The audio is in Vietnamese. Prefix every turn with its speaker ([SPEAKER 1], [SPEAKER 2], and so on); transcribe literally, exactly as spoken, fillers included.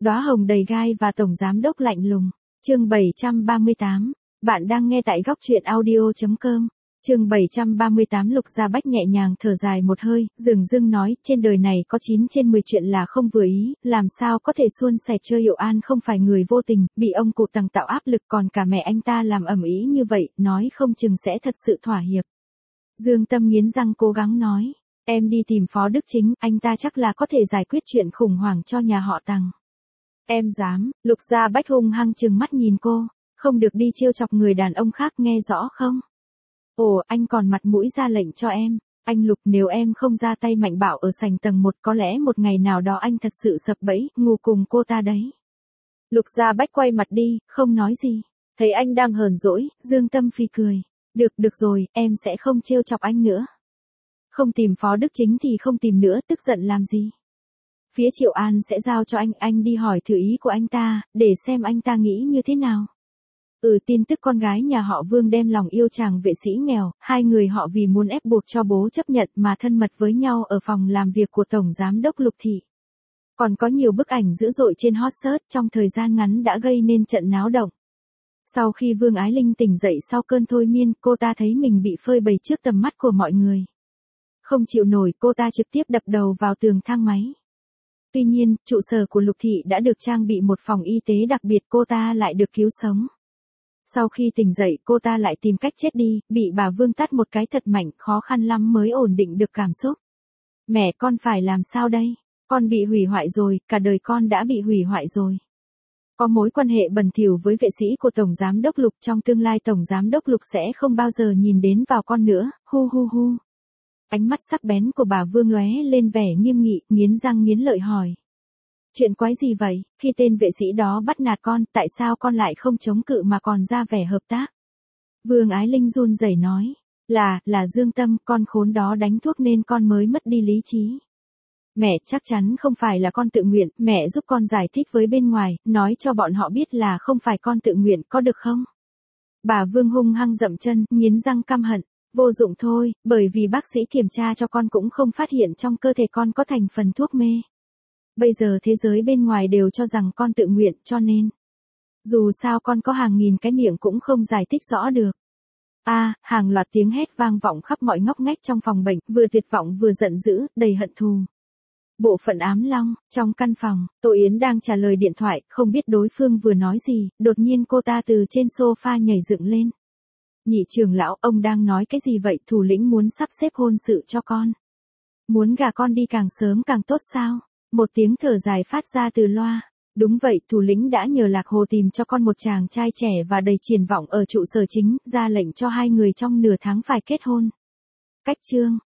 [SPEAKER 1] Đóa hồng đầy gai và tổng giám đốc lạnh lùng. Chương bảy trăm ba mươi tám. Bạn đang nghe tại góc truyện audio chấm com. Chương bảy trăm ba mươi tám. Lục Gia Bách nhẹ nhàng thở dài một hơi, dửng dưng nói, trên đời này có chín trên mười chuyện là không vừa ý, làm sao có thể suôn sẻ. Chơi Hiệu An không phải người vô tình, bị ông cụ Tằng tạo áp lực, còn cả mẹ anh ta làm ầm ĩ như vậy, nói không chừng sẽ thật sự thỏa hiệp. Dương Tâm nghiến răng cố gắng nói, em đi tìm Phó Đức Chính, anh ta chắc là có thể giải quyết chuyện khủng hoảng cho nhà họ Tằng. Em dám? Lục Gia Bách hung hăng trừng mắt nhìn cô, không được đi trêu chọc người đàn ông khác, nghe rõ không? Ồ, anh còn mặt mũi ra lệnh cho em. Anh Lục, nếu em không ra tay mạnh bạo ở sảnh tầng một, có lẽ một ngày nào đó anh thật sự sập bẫy, ngu cùng cô ta đấy. Lục Gia Bách quay mặt đi, không nói gì. Thấy anh đang hờn dỗi, Dương Tâm phì cười. Được, được rồi, em sẽ không trêu chọc anh nữa. Không tìm Phó Đức Chính thì không tìm nữa, tức giận làm gì? Phía Triệu An sẽ giao cho anh, anh đi hỏi thử ý của anh ta, để xem anh ta nghĩ như thế nào. Ừ, tin tức con gái nhà họ Vương đem lòng yêu chàng vệ sĩ nghèo, hai người họ vì muốn ép buộc cho bố chấp nhận mà thân mật với nhau ở phòng làm việc của Tổng Giám đốc Lục Thị. Còn có nhiều bức ảnh dữ dội trên hot search, trong thời gian ngắn đã gây nên trận náo động. Sau khi Vương Ái Linh tỉnh dậy sau cơn thôi miên, cô ta thấy mình bị phơi bày trước tầm mắt của mọi người. Không chịu nổi, cô ta trực tiếp đập đầu vào tường thang máy. Tuy nhiên, trụ sở của Lục Thị đã được trang bị một phòng y tế đặc biệt, cô ta lại được cứu sống. Sau khi tỉnh dậy, cô ta lại tìm cách chết đi, bị bà Vương tát một cái thật mạnh, khó khăn lắm mới ổn định được cảm xúc. Mẹ, con phải làm sao đây? Con bị hủy hoại rồi, cả đời con đã bị hủy hoại rồi. Có mối quan hệ bẩn thỉu với vệ sĩ của Tổng Giám đốc Lục, trong tương lai Tổng Giám đốc Lục sẽ không bao giờ nhìn đến vào con nữa, hu hu hu. Ánh mắt sắc bén của bà Vương lóe lên vẻ nghiêm nghị, nghiến răng nghiến lợi hỏi. Chuyện quái gì vậy, khi tên vệ sĩ đó bắt nạt con, tại sao con lại không chống cự mà còn ra vẻ hợp tác? Vương Ái Linh run rẩy nói, là, là Dương Tâm, con khốn đó đánh thuốc nên con mới mất đi lý trí. Mẹ, chắc chắn không phải là con tự nguyện, mẹ giúp con giải thích với bên ngoài, nói cho bọn họ biết là không phải con tự nguyện, có được không? Bà Vương hung hăng dậm chân, nghiến răng căm hận, vô dụng thôi, bởi vì bác sĩ kiểm tra cho con cũng không phát hiện trong cơ thể con có thành phần thuốc mê. Bây giờ thế giới bên ngoài đều cho rằng con tự nguyện, cho nên dù sao con có hàng nghìn cái miệng cũng không giải thích rõ được. A, à, hàng loạt tiếng hét vang vọng khắp mọi ngóc ngách trong phòng bệnh, vừa tuyệt vọng vừa giận dữ, đầy hận thù. Bộ phận Ám Long, trong căn phòng, Tô Yến đang trả lời điện thoại, không biết đối phương vừa nói gì, đột nhiên cô ta từ trên sofa nhảy dựng lên. Nhị trưởng lão, ông đang nói cái gì vậy? Thủ lĩnh muốn sắp xếp hôn sự cho con. Muốn gả con đi càng sớm càng tốt sao? Một tiếng thở dài phát ra từ loa. Đúng vậy, thủ lĩnh đã nhờ Lạc Hồ tìm cho con một chàng trai trẻ và đầy triển vọng ở trụ sở chính, ra lệnh cho hai người trong nửa tháng phải kết hôn. Cách chương,